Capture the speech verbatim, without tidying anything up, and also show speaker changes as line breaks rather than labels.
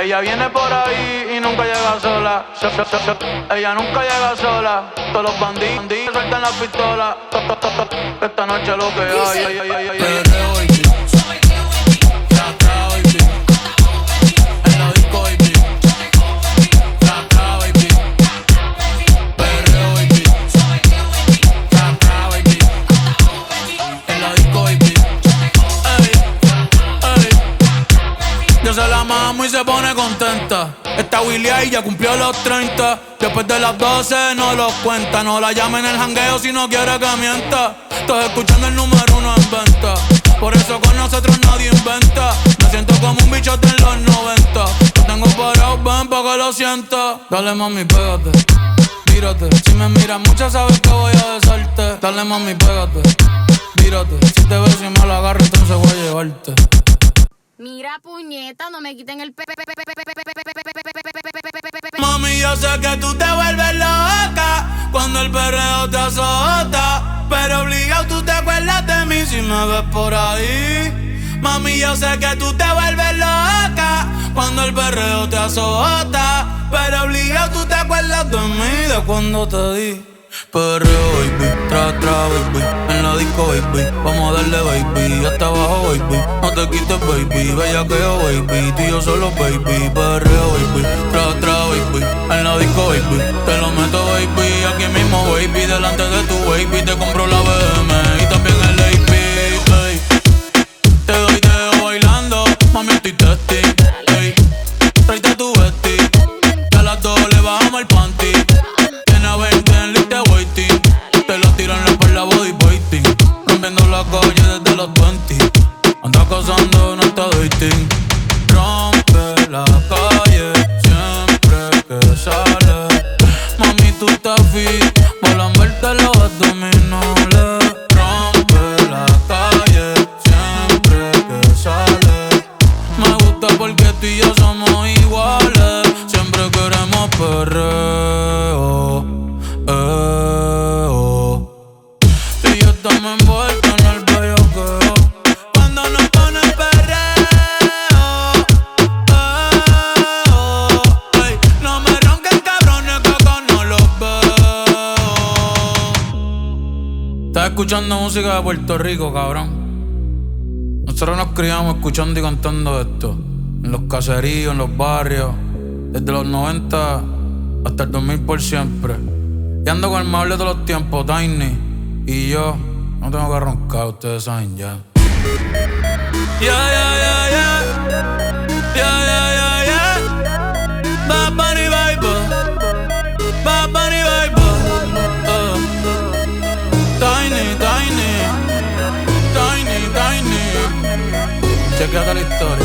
Ella viene por ahí y nunca llega sola. Se- se- se- se- Ella nunca llega sola. Todos los bandidos sueltan las pistolas. To- to- to- to- Esta noche lo que hay. ay, ay, ay, ay, ay.
Perreo, baby. Tra-tra, baby. En la disco, baby. Tra-tra, baby. Perreo, baby. Tra-tra, baby. En la disco, baby. Ey, ey. Yo se la mamo y se pone contenta. Esta Willy ahí ya cumplió los treinta. Después de las doce no los cuenta. No la llamen en el jangueo si no quiere que mienta. Estoy escuchando el número uno en venta. Por eso con nosotros nadie inventa. Me siento como un bichote en los noventa. Lo tengo parado, ven pa' que lo sienta. Dale mami, pégate, tírate. Si me miras mucho sabes que voy a besarte. Dale mami, pégate, tírate. Si te ves y me la agarro entonces voy a llevarte.
Mira, puñeta, no me quiten el pe...
Mami, yo sé que tú te vuelves loca cuando el perreo te azota, pero obligado tú te acuerdas de mí si me ves por ahí. Mami, yo sé que tú te vuelves loca cuando el perreo te azota, pero obligado tú te acuerdas de mí, de cuando te di. Perreo, baby, tra, tra, baby. En la disco, baby, vamos a darle, baby. Hasta abajo, baby, no te quites, baby. Bellaqueo, baby, tú y yo solo, baby. Perreo, baby, tra, tra, baby. En la disco, baby, te lo meto, baby. Aquí mismo, baby, delante de tu baby. Te compro la B M y también el A P, ey. Te doy dedo bailando, mami, estoy testing, ey. Tráete tu vesti, que a las dos le bajamos el panty. Te lo tiro en la espalda body waiting. Rompiendo la calle desde los veinte. Anda cazando, no está dating. Rompe la calle siempre que sale. Mami, tú estás fit, volan verte los abdominales. Rompe la calle siempre que sale. Me gusta porque tú y yo somos iguales. Siempre queremos perreo, eh, oh. Tú y yo estamos envueltos en el bellaqueo cuando nos ponen perreo, eh, oh. Ey, no me ronquen cabrones que acá no los veo. Estás escuchando música de Puerto Rico, cabrón. Nosotros nos criamos escuchando y cantando esto en los caseríos, en los barrios, desde los noventa hasta el dos mil por siempre. Y ando con el mejor de todos los tiempos, Tiny. Y yo no tengo que roncar, ustedes saben ya. Ya, ya, ya, ya. Ya, ya, ya, ya. Bad Bunny Vibe. Bad Bunny Vibe. Uh. Tiny, Tiny. Tiny, Tiny. Chequeate la historia.